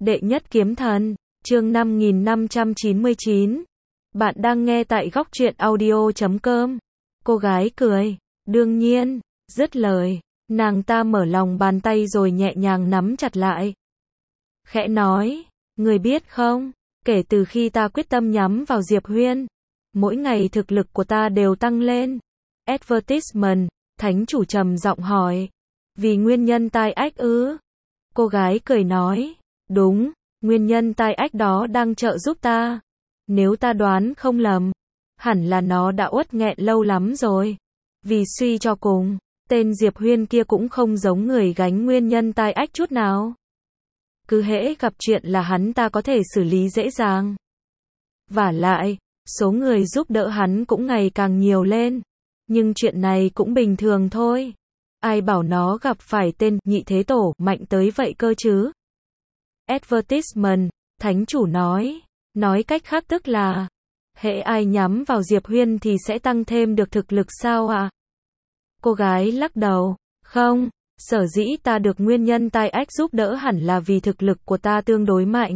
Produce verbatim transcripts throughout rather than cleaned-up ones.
Đệ nhất kiếm thần, chương năm nghìn năm trăm chín mươi chín. Bạn đang nghe tại góc truyện audio chấm com. Cô gái cười, đương nhiên, dứt lời, nàng ta mở lòng bàn tay rồi nhẹ nhàng nắm chặt lại. Khẽ nói, người biết không, kể từ khi ta quyết tâm nhắm vào Diệp Huyên, mỗi ngày thực lực của ta đều tăng lên. Advertisement, thánh chủ trầm giọng hỏi, vì nguyên nhân tai ách ư? Cô gái cười nói, đúng, nguyên nhân tai ách đó đang trợ giúp ta. Nếu ta đoán không lầm, hẳn là nó đã uất nghẹn lâu lắm rồi. Vì suy cho cùng, tên Diệp Huyên kia cũng không giống người gánh nguyên nhân tai ách chút nào. Cứ hễ gặp chuyện là hắn ta có thể xử lý dễ dàng. Vả lại, số người giúp đỡ hắn cũng ngày càng nhiều lên. Nhưng chuyện này cũng bình thường thôi. Ai bảo nó gặp phải tên nhị thế tổ mạnh tới vậy cơ chứ? Advertisement, thánh chủ nói. Nói cách khác tức là, hễ ai nhắm vào Diệp Huyên thì sẽ tăng thêm được thực lực sao ạ? À? Cô gái lắc đầu, không, sở dĩ ta được nguyên nhân tai ách giúp đỡ hẳn là vì thực lực của ta tương đối mạnh.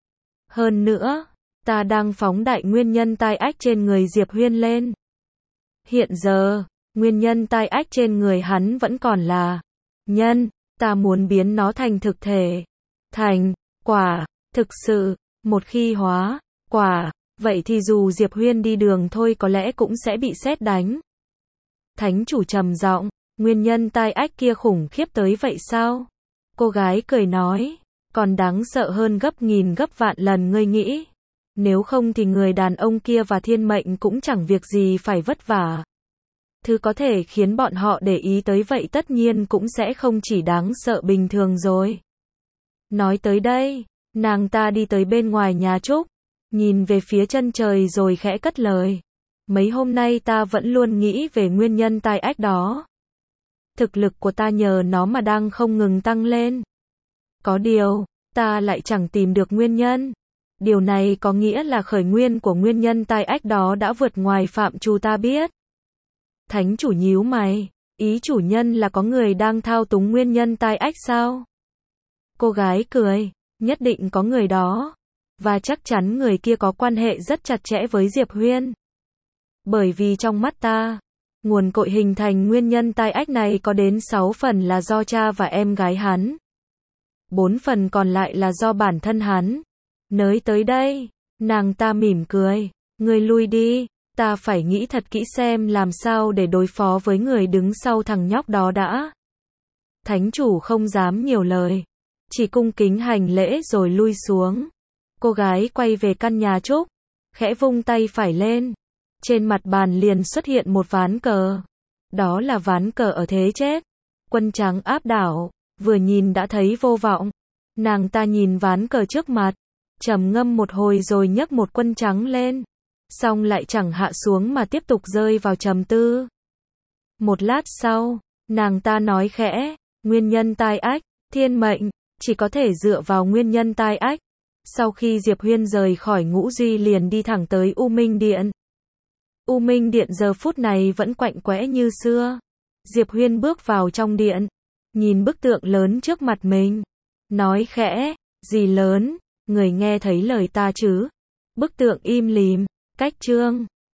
Hơn nữa, ta đang phóng đại nguyên nhân tai ách trên người Diệp Huyên lên. Hiện giờ, nguyên nhân tai ách trên người hắn vẫn còn là nhân, ta muốn biến nó thành thực thể, thành quả, thực sự, một khi hóa quả, vậy thì dù Diệp Huyên đi đường thôi có lẽ cũng sẽ bị sét đánh. Thánh chủ trầm giọng, nguyên nhân tai ách kia khủng khiếp tới vậy sao? Cô gái cười nói, còn đáng sợ hơn gấp nghìn gấp vạn lần ngươi nghĩ. Nếu không thì người đàn ông kia và thiên mệnh cũng chẳng việc gì phải vất vả. Thứ có thể khiến bọn họ để ý tới vậy tất nhiên cũng sẽ không chỉ đáng sợ bình thường rồi. Nói tới đây, nàng ta đi tới bên ngoài nhà Trúc, nhìn về phía chân trời rồi khẽ cất lời. Mấy hôm nay ta vẫn luôn nghĩ về nguyên nhân tai ách đó. Thực lực của ta nhờ nó mà đang không ngừng tăng lên. Có điều, ta lại chẳng tìm được nguyên nhân. Điều này có nghĩa là khởi nguyên của nguyên nhân tai ách đó đã vượt ngoài phạm trù ta biết. Thánh chủ nhíu mày, ý chủ nhân là có người đang thao túng nguyên nhân tai ách sao? Cô gái cười, nhất định có người đó. Và chắc chắn người kia có quan hệ rất chặt chẽ với Diệp Huyên. Bởi vì trong mắt ta, nguồn cội hình thành nguyên nhân tai ách này có đến sáu phần là do cha và em gái hắn. bốn phần còn lại là do bản thân hắn. Nới tới đây, nàng ta mỉm cười, ngươi lui đi, ta phải nghĩ thật kỹ xem làm sao để đối phó với người đứng sau thằng nhóc đó đã. Thánh chủ không dám nhiều lời, chỉ cung kính hành lễ rồi lui xuống. Cô gái quay về căn nhà Trúc, khẽ vung tay phải lên. Trên mặt bàn liền xuất hiện một ván cờ. Đó là ván cờ ở thế chết. Quân trắng áp đảo, vừa nhìn đã thấy vô vọng. Nàng ta nhìn ván cờ trước mặt, trầm ngâm một hồi rồi nhấc một quân trắng lên. Xong lại chẳng hạ xuống mà tiếp tục rơi vào trầm tư. Một lát sau, nàng ta nói khẽ, nguyên nhân tai ách, thiên mệnh, chỉ có thể dựa vào nguyên nhân tai ách. Sau khi Diệp Huyên rời khỏi Ngũ Duy liền đi thẳng tới U Minh Điện. U Minh Điện giờ phút này vẫn quạnh quẽ như xưa. Diệp Huyên bước vào trong điện, nhìn bức tượng lớn trước mặt mình, nói khẽ, gì lớn, người nghe thấy lời ta chứ? Bức tượng im lìm, cách chương.